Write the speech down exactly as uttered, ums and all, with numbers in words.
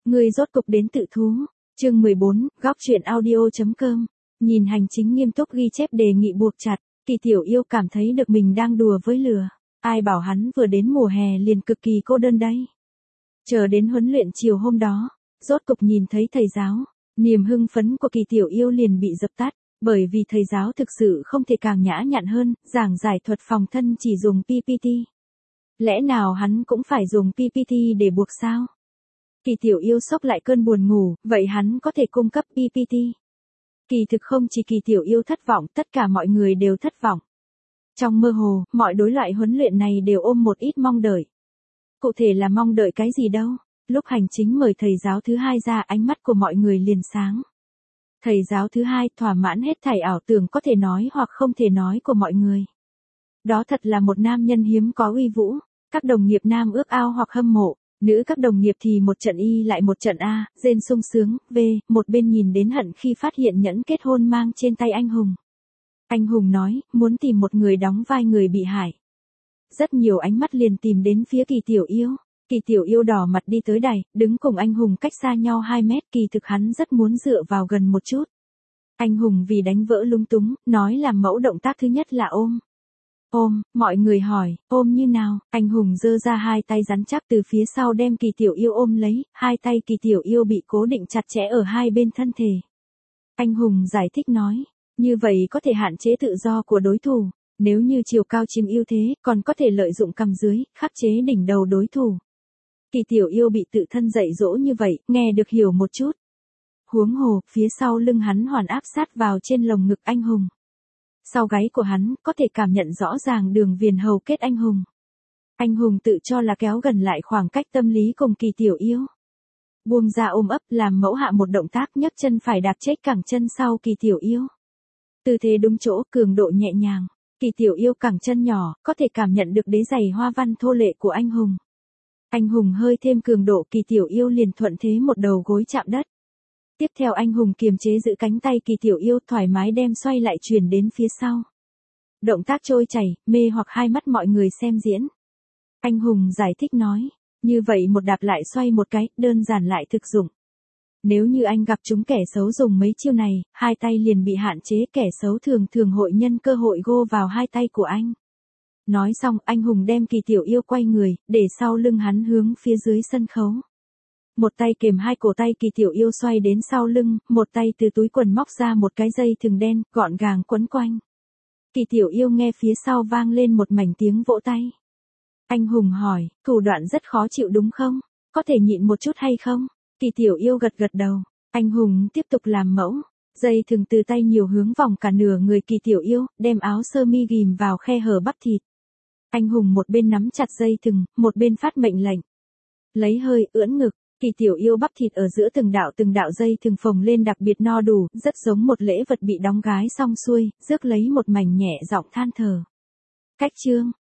Ngươi rốt cục đến tự thú. Chương mười bốn, góc truyện audio.com. Nhìn hành chính nghiêm túc ghi chép đề nghị buộc chặt, Kỳ Tiểu Yêu cảm thấy được mình đang đùa với lửa. Ai bảo hắn vừa đến mùa hè liền cực kỳ cô đơn đấy. Chờ đến huấn luyện chiều hôm đó, rốt cục nhìn thấy thầy giáo, niềm hưng phấn của Kỳ Tiểu Yêu liền bị dập tắt, bởi vì thầy giáo thực sự không thể càng nhã nhặn hơn, giảng giải thuật phòng thân chỉ dùng pê pê tê. Lẽ nào hắn cũng phải dùng pê pê tê để buộc sao? Kỳ Tiểu Yêu sốc lại cơn buồn ngủ, vậy hắn có thể cung cấp pê pê tê. Kỳ thực không chỉ Kỳ Tiểu Yêu thất vọng, tất cả mọi người đều thất vọng. Trong mơ hồ, mọi đối loại huấn luyện này đều ôm một ít mong đợi. Cụ thể là mong đợi cái gì đâu? Lúc hành chính mời thầy giáo thứ hai ra, ánh mắt của mọi người liền sáng. Thầy giáo thứ hai thỏa mãn hết thảy ảo tưởng có thể nói hoặc không thể nói của mọi người. Đó thật là một nam nhân hiếm có uy vũ, các đồng nghiệp nam ước ao hoặc hâm mộ, nữ các đồng nghiệp thì một trận y lại một trận A, rên sung sướng, V, một bên nhìn đến hận khi phát hiện nhẫn kết hôn mang trên tay anh Hùng. Anh Hùng nói, muốn tìm một người đóng vai người bị hại. Rất nhiều ánh mắt liền tìm đến phía Kỳ Tiểu Yêu. Kỳ Tiểu Yêu đỏ mặt đi tới đài, đứng cùng anh Hùng cách xa nhau hai mét, kỳ thực hắn rất muốn dựa vào gần một chút. Anh Hùng vì đánh vỡ lung túng, nói làm mẫu động tác thứ nhất là ôm. Ôm, mọi người hỏi, ôm như nào? Anh Hùng giơ ra hai tay rắn chắc từ phía sau đem Kỳ Tiểu Yêu ôm lấy, hai tay Kỳ Tiểu Yêu bị cố định chặt chẽ ở hai bên thân thể. Anh Hùng giải thích nói, như vậy có thể hạn chế tự do của đối thủ, nếu như chiều cao chiếm ưu thế, còn có thể lợi dụng cằm dưới, khắc chế đỉnh đầu đối thủ. Kỳ Tiểu Yêu bị tự thân dạy dỗ như vậy, nghe được hiểu một chút. Huống hồ, phía sau lưng hắn hoàn áp sát vào trên lồng ngực anh Hùng. Sau gáy của hắn, có thể cảm nhận rõ ràng đường viền hầu kết anh Hùng. Anh Hùng tự cho là kéo gần lại khoảng cách tâm lý cùng Kỳ Tiểu Yêu. Buông ra ôm ấp, làm mẫu hạ một động tác nhấc chân phải đạp chết cẳng chân sau Kỳ Tiểu Yêu. Tư thế đúng chỗ, cường độ nhẹ nhàng. Kỳ Tiểu Yêu cẳng chân nhỏ, có thể cảm nhận được đế giày hoa văn thô lệ của anh Hùng. Anh Hùng hơi thêm cường độ, Kỳ Tiểu Yêu liền thuận thế một đầu gối chạm đất. Tiếp theo anh Hùng kiềm chế giữ cánh tay Kỳ Tiểu Yêu thoải mái đem xoay lại chuyển đến phía sau. Động tác trôi chảy, mê hoặc hai mắt mọi người xem diễn. Anh Hùng giải thích nói, như vậy một đạp lại xoay một cái, đơn giản lại thực dụng. Nếu như anh gặp chúng kẻ xấu dùng mấy chiêu này, hai tay liền bị hạn chế, kẻ xấu thường thường hội nhân cơ hội gô vào hai tay của anh. Nói xong, anh Hùng đem Kỳ Tiểu Yêu quay người, để sau lưng hắn hướng phía dưới sân khấu. Một tay kềm hai cổ tay Kỳ Tiểu Yêu xoay đến sau lưng, một tay từ túi quần móc ra một cái dây thừng đen, gọn gàng quấn quanh. Kỳ Tiểu Yêu nghe phía sau vang lên một mảnh tiếng vỗ tay. Anh Hùng hỏi, thủ đoạn rất khó chịu đúng không? Có thể nhịn một chút hay không? Kỳ Tiểu Yêu gật gật đầu. Anh Hùng tiếp tục làm mẫu. Dây thừng từ tay nhiều hướng vòng cả nửa người Kỳ Tiểu Yêu, đem áo sơ mi ghìm vào khe hở bắp thịt. Anh Hùng một bên nắm chặt dây thừng, một bên phát mệnh lệnh. Lấy hơi, ưỡn ngực. Kỳ Tiểu Yêu bắp thịt ở giữa từng đạo từng đạo dây thừng phồng lên đặc biệt no đủ, rất giống một lễ vật bị đóng gái xong xuôi, rước lấy một mảnh nhẹ giọng than thở. Cách chương,